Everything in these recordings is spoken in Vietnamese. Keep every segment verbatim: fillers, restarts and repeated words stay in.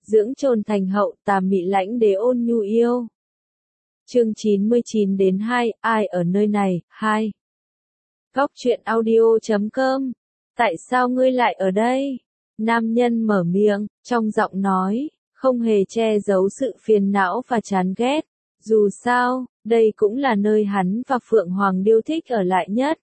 dưỡng trồn thành hậu, tà mị lãnh đế ôn nhu yêu. Chương chín mươi chín đến hai, ai ở nơi này, hai. Góc truyện audio chấm com. Tại sao ngươi lại ở đây? Nam nhân mở miệng, trong giọng nói, không hề che giấu sự phiền não và chán ghét. Dù sao, đây cũng là nơi hắn và Phượng Hoàng Điêu thích ở lại nhất.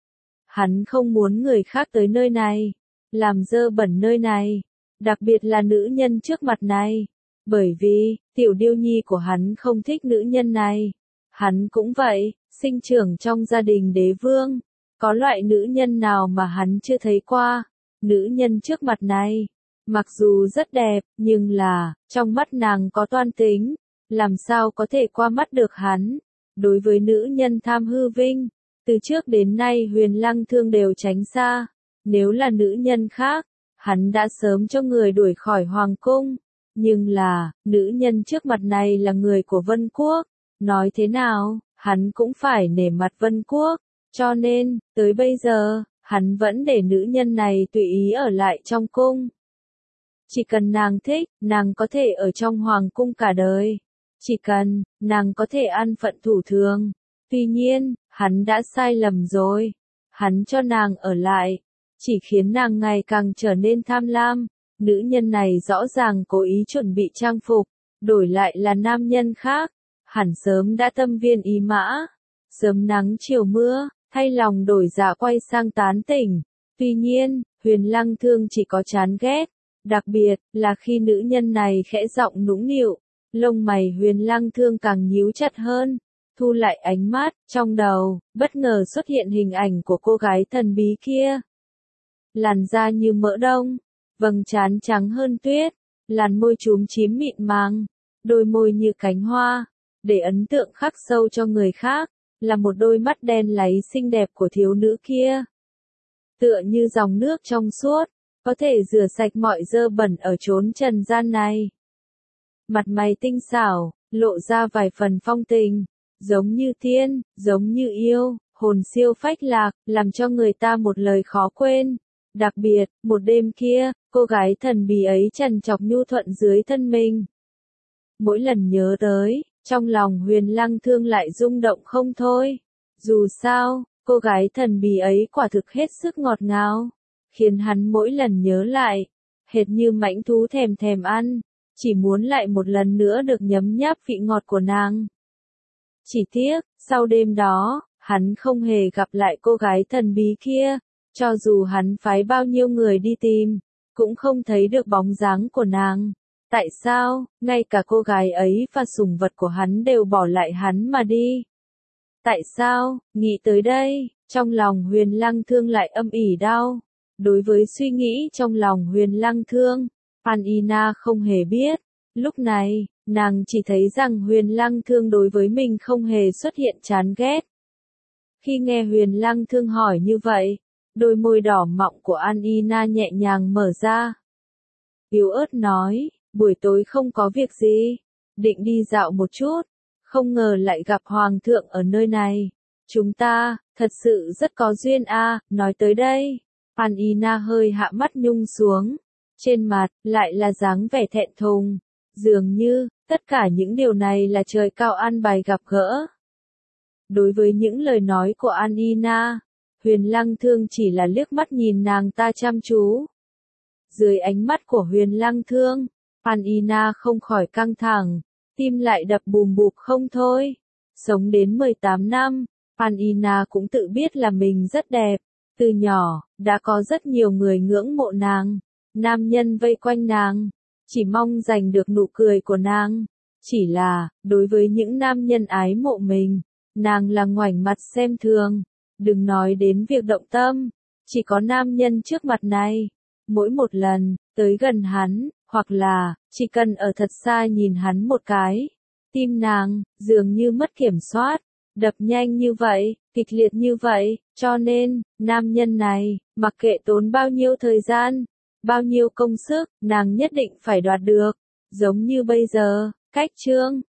Hắn không muốn người khác tới nơi này, làm dơ bẩn nơi này, đặc biệt là nữ nhân trước mặt này. Bởi vì, tiểu điêu nhi của hắn không thích nữ nhân này. Hắn cũng vậy, sinh trưởng trong gia đình đế vương. Có loại nữ nhân nào mà hắn chưa thấy qua. Nữ nhân trước mặt này, mặc dù rất đẹp, nhưng là, trong mắt nàng có toan tính. Làm sao có thể qua mắt được hắn. Đối với nữ nhân tham hư vinh, từ trước đến nay Huyền Lăng Thương đều tránh xa. Nếu là nữ nhân khác, hắn đã sớm cho người đuổi khỏi hoàng cung. Nhưng là, nữ nhân trước mặt này là người của Vân Quốc. Nói thế nào, hắn cũng phải nể mặt Vân Quốc. Cho nên, tới bây giờ, hắn vẫn để nữ nhân này tùy ý ở lại trong cung. Chỉ cần nàng thích, nàng có thể ở trong hoàng cung cả đời. Chỉ cần, nàng có thể ăn phận thủ thường. Tuy nhiên, hắn đã sai lầm rồi. Hắn cho nàng ở lại, chỉ khiến nàng ngày càng trở nên tham lam. Nữ nhân này rõ ràng cố ý chuẩn bị trang phục, đổi lại là nam nhân khác. Hẳn sớm đã tâm viên ý mã. Sớm nắng chiều mưa, thay lòng đổi dạ quay sang tán tỉnh. Tuy nhiên, Huyền Lăng Thương chỉ có chán ghét. Đặc biệt, là khi nữ nhân này khẽ giọng nũng nịu. Lông mày Huyền Lăng Thương càng nhíu chặt hơn. Thu lại ánh mắt, trong đầu, bất ngờ xuất hiện hình ảnh của cô gái thần bí kia. Làn da như mỡ đông, vầng trán trắng hơn tuyết, làn môi chúm chím mịn màng, đôi môi như cánh hoa, để ấn tượng khắc sâu cho người khác, là một đôi mắt đen láy xinh đẹp của thiếu nữ kia. Tựa như dòng nước trong suốt, có thể rửa sạch mọi dơ bẩn ở chốn trần gian này. Mặt mày tinh xảo, lộ ra vài phần phong tình, giống như tiên, giống như yêu, hồn siêu phách lạc, làm cho người ta một lời khó quên. Đặc biệt, một đêm kia, cô gái thần bí ấy trần trọc nhu thuận dưới thân mình. Mỗi lần nhớ tới, trong lòng Huyền Lăng Thương lại rung động không thôi. Dù sao, cô gái thần bí ấy quả thực hết sức ngọt ngào, khiến hắn mỗi lần nhớ lại, hệt như mãnh thú thèm thèm ăn, chỉ muốn lại một lần nữa được nhấm nháp vị ngọt của nàng. Chỉ tiếc, sau đêm đó, hắn không hề gặp lại cô gái thần bí kia. Cho dù hắn phái bao nhiêu người đi tìm, cũng không thấy được bóng dáng của nàng. Tại sao, ngay cả cô gái ấy và sủng vật của hắn đều bỏ lại hắn mà đi? Tại sao, nghĩ tới đây, trong lòng Huyền Lăng Thương lại âm ỉ đau. Đối với suy nghĩ trong lòng Huyền Lăng Thương, Anina không hề biết. Lúc này, nàng chỉ thấy rằng Huyền Lăng Thương đối với mình không hề xuất hiện chán ghét. Khi nghe Huyền Lăng Thương hỏi như vậy, đôi môi đỏ mọng của Anina nhẹ nhàng mở ra. Yếu ớt nói, buổi tối không có việc gì, định đi dạo một chút, không ngờ lại gặp Hoàng thượng ở nơi này. Chúng ta, thật sự rất có duyên a. À. Nói tới đây, Anina hơi hạ mắt nhung xuống, trên mặt, lại là dáng vẻ thẹn thùng, dường như, tất cả những điều này là trời cao an bài gặp gỡ. Đối với những lời nói của Anina, Huyền Lăng Thương chỉ là liếc mắt nhìn nàng ta chăm chú. Dưới ánh mắt của Huyền Lăng Thương, Anina không khỏi căng thẳng, tim lại đập bùm bụp không thôi. Sống đến mười tám năm, Anina cũng tự biết là mình rất đẹp. Từ nhỏ, đã có rất nhiều người ngưỡng mộ nàng. Nam nhân vây quanh nàng, chỉ mong giành được nụ cười của nàng. Chỉ là, đối với những nam nhân ái mộ mình, nàng là ngoảnh mặt xem thường. Đừng nói đến việc động tâm, chỉ có nam nhân trước mặt này. Mỗi một lần, tới gần hắn, hoặc là, chỉ cần ở thật xa nhìn hắn một cái. Tim nàng, dường như mất kiểm soát, đập nhanh như vậy, kịch liệt như vậy, cho nên, nam nhân này, mặc kệ tốn bao nhiêu thời gian, bao nhiêu công sức, nàng nhất định phải đoạt được. Giống như bây giờ, cách chương,